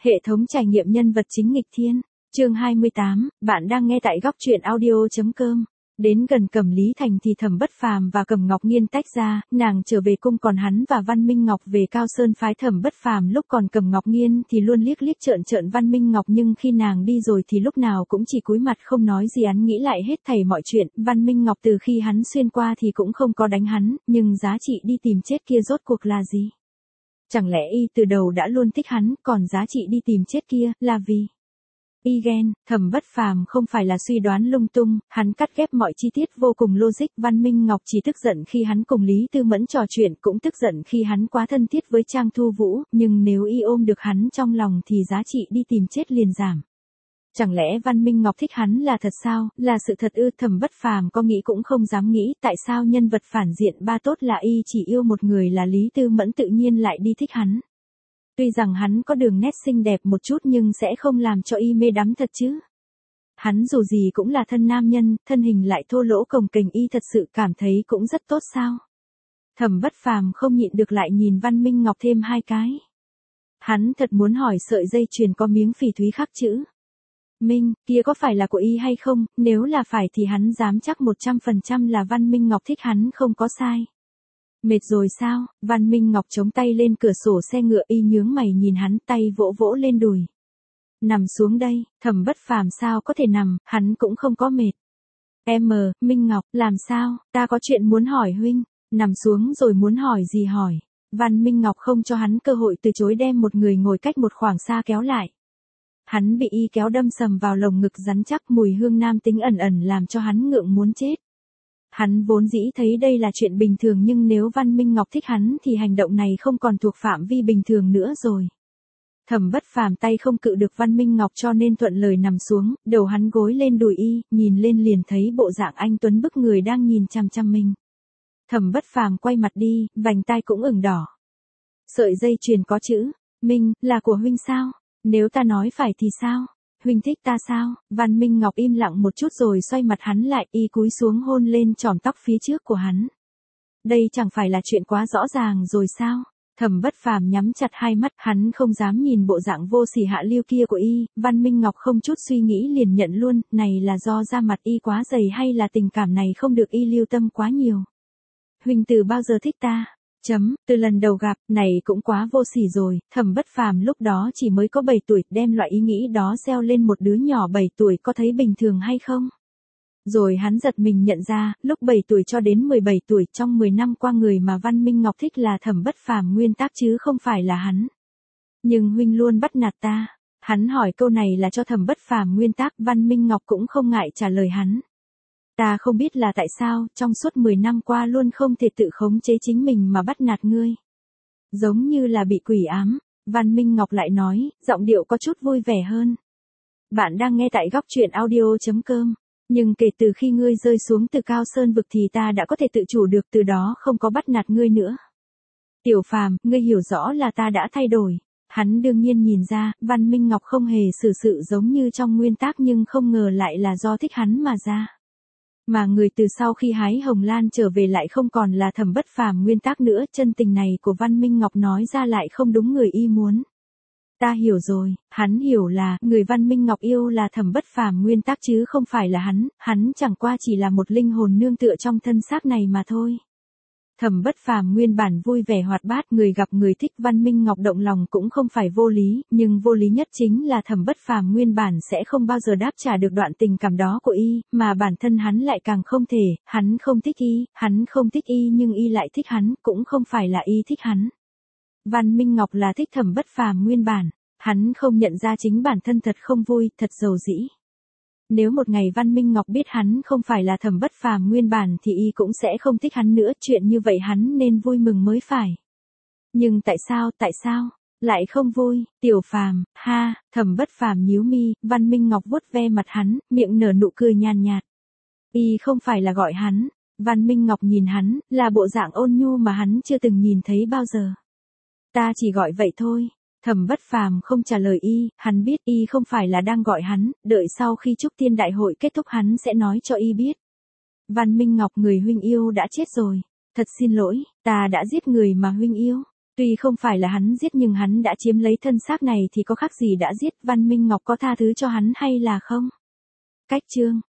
Hệ thống trải nghiệm nhân vật chính nghịch thiên. Chương 28, bạn đang nghe tại góc truyện audio.com. Đến gần Cẩm Lý Thành thì Thẩm Bất Phàm và Cẩm Ngọc Nghiên tách ra, nàng trở về cung còn hắn và Văn Minh Ngọc về Cao Sơn phái Thẩm Bất Phàm, lúc còn Cẩm Ngọc Nghiên thì luôn liếc liếc trợn trợn Văn Minh Ngọc, nhưng khi nàng đi rồi thì lúc nào cũng chỉ cúi mặt không nói gì. Hắn nghĩ lại hết thảy mọi chuyện, Văn Minh Ngọc từ khi hắn xuyên qua thì cũng không có đánh hắn, nhưng giá trị đi tìm chết kia rốt cuộc là gì? Chẳng lẽ y từ đầu đã luôn thích hắn, còn giá trị đi tìm chết kia là vì y ghen? Thẩm Bất Phàm không phải là suy đoán lung tung, hắn cắt ghép mọi chi tiết vô cùng logic. Văn Minh Ngọc chỉ tức giận khi hắn cùng Lý Tư Mẫn trò chuyện, cũng tức giận khi hắn quá thân thiết với Trang Thu Vũ, nhưng nếu y ôm được hắn trong lòng thì giá trị đi tìm chết liền giảm. Chẳng lẽ Văn Minh Ngọc thích hắn là thật sao, là sự thật ư? Thẩm Bất Phàm có nghĩ cũng không dám nghĩ, tại sao nhân vật phản diện ba tốt là y chỉ yêu một người là Lý Tư Mẫn tự nhiên lại đi thích hắn. Tuy rằng hắn có đường nét xinh đẹp một chút nhưng sẽ không làm cho y mê đắm thật chứ. Hắn dù gì cũng là thân nam nhân, thân hình lại thô lỗ cồng kềnh, y thật sự cảm thấy cũng rất tốt sao? Thẩm Bất Phàm không nhịn được lại nhìn Văn Minh Ngọc thêm hai cái. Hắn thật muốn hỏi sợi dây chuyền có miếng phỉ thúy khắc chữ Minh, kia có phải là của y hay không? Nếu là phải thì hắn dám chắc 100% là Văn Minh Ngọc thích hắn không có sai. Mệt rồi sao? Văn Minh Ngọc chống tay lên cửa sổ xe ngựa, y nhướng mày nhìn hắn, tay vỗ vỗ lên đùi. Nằm xuống đây. Thẩm Bất Phàm sao có thể nằm, hắn cũng không có mệt. Minh Ngọc, làm sao? Ta có chuyện muốn hỏi huynh. Nằm xuống rồi muốn hỏi gì hỏi. Văn Minh Ngọc không cho hắn cơ hội từ chối, đem một người ngồi cách một khoảng xa kéo lại. Hắn bị y kéo đâm sầm vào lồng ngực rắn chắc, mùi hương nam tính ẩn ẩn làm cho hắn ngượng muốn chết. Hắn vốn dĩ thấy đây là chuyện bình thường, nhưng nếu Văn Minh Ngọc thích hắn thì hành động này không còn thuộc phạm vi bình thường nữa rồi. Thẩm Bất Phàm tay không cự được Văn Minh Ngọc cho nên thuận lời nằm xuống, đầu hắn gối lên đùi y, nhìn lên liền thấy bộ dạng anh tuấn bức người đang nhìn chằm chằm mình. Thẩm Bất Phàm quay mặt đi, vành tai cũng ửng đỏ. Sợi dây chuyền có chữ Minh là của huynh sao? Nếu ta nói phải thì sao? Huynh thích ta sao? Văn Minh Ngọc im lặng một chút rồi xoay mặt hắn lại, y cúi xuống hôn lên chòm tóc phía trước của hắn. Đây chẳng phải là chuyện quá rõ ràng rồi sao? Thẩm Bất Phàm nhắm chặt hai mắt, hắn không dám nhìn bộ dạng vô sỉ hạ lưu kia của y. Văn Minh Ngọc không chút suy nghĩ liền nhận luôn, này là do da mặt y quá dày hay là tình cảm này không được y lưu tâm quá nhiều? Huynh từ bao giờ thích ta? Từ lần đầu gặp, này cũng quá vô sỉ rồi. Thẩm Bất Phàm lúc đó chỉ mới có 7 tuổi, đem loại ý nghĩ đó gieo lên một đứa nhỏ 7 tuổi có thấy bình thường hay không? Rồi hắn giật mình nhận ra, lúc 7 tuổi cho đến 17 tuổi, trong 10 năm qua người mà Văn Minh Ngọc thích là Thẩm Bất Phàm nguyên tác chứ không phải là hắn. Nhưng huynh luôn bắt nạt ta. Hắn hỏi câu này là cho Thẩm Bất Phàm nguyên tác, Văn Minh Ngọc cũng không ngại trả lời hắn. Ta không biết là tại sao, trong suốt 10 năm qua luôn không thể tự khống chế chính mình mà bắt nạt ngươi. Giống như là bị quỷ ám. Văn Minh Ngọc lại nói, giọng điệu có chút vui vẻ hơn. Bạn đang nghe tại góc truyện audio.com. Nhưng kể từ khi ngươi rơi xuống từ Cao Sơn vực thì ta đã có thể tự chủ được, từ đó không có bắt nạt ngươi nữa. Tiểu Phàm, ngươi hiểu rõ là ta đã thay đổi. Hắn đương nhiên nhìn ra, Văn Minh Ngọc không hề xử sự giống như trong nguyên tác, nhưng không ngờ lại là do thích hắn mà ra. Mà người từ sau khi hái hồng lan trở về lại không còn là Thẩm Bất Phàm nguyên tác nữa, chân tình này của Văn Minh Ngọc nói ra lại không đúng người y muốn. Ta hiểu rồi, hắn hiểu là, người Văn Minh Ngọc yêu là Thẩm Bất Phàm nguyên tác chứ không phải là hắn chẳng qua chỉ là một linh hồn nương tựa trong thân xác này mà thôi. Thẩm Bất Phàm nguyên bản vui vẻ hoạt bát, người gặp người thích. Văn Minh Ngọc động lòng cũng không phải vô lý, nhưng vô lý nhất chính là Thẩm Bất Phàm nguyên bản sẽ không bao giờ đáp trả được đoạn tình cảm đó của y, mà bản thân hắn lại càng không thể. Hắn không thích y, nhưng y lại thích hắn, cũng không phải là y thích hắn. Văn Minh Ngọc là thích Thẩm Bất Phàm nguyên bản, hắn không nhận ra chính bản thân thật không vui, thật dầu dĩ. Nếu một ngày Văn Minh Ngọc biết hắn không phải là Thẩm Bất Phàm nguyên bản thì y cũng sẽ không thích hắn nữa, chuyện như vậy hắn nên vui mừng mới phải. Nhưng tại sao, lại không vui? Tiểu Phàm, ha, Thẩm Bất Phàm nhíu mi, Văn Minh Ngọc vuốt ve mặt hắn, miệng nở nụ cười nhàn nhạt. Y không phải là gọi hắn. Văn Minh Ngọc nhìn hắn, là bộ dạng ôn nhu mà hắn chưa từng nhìn thấy bao giờ. Ta chỉ gọi vậy thôi. Thẩm Bất Phàm không trả lời y, hắn biết y không phải là đang gọi hắn, đợi sau khi Trúc Tiên Đại hội kết thúc hắn sẽ nói cho y biết. Văn Minh Ngọc, người huynh yêu đã chết rồi. Thật xin lỗi, ta đã giết người mà huynh yêu. Tuy không phải là hắn giết nhưng hắn đã chiếm lấy thân xác này thì có khác gì đã giết, Văn Minh Ngọc có tha thứ cho hắn hay là không? Cách chương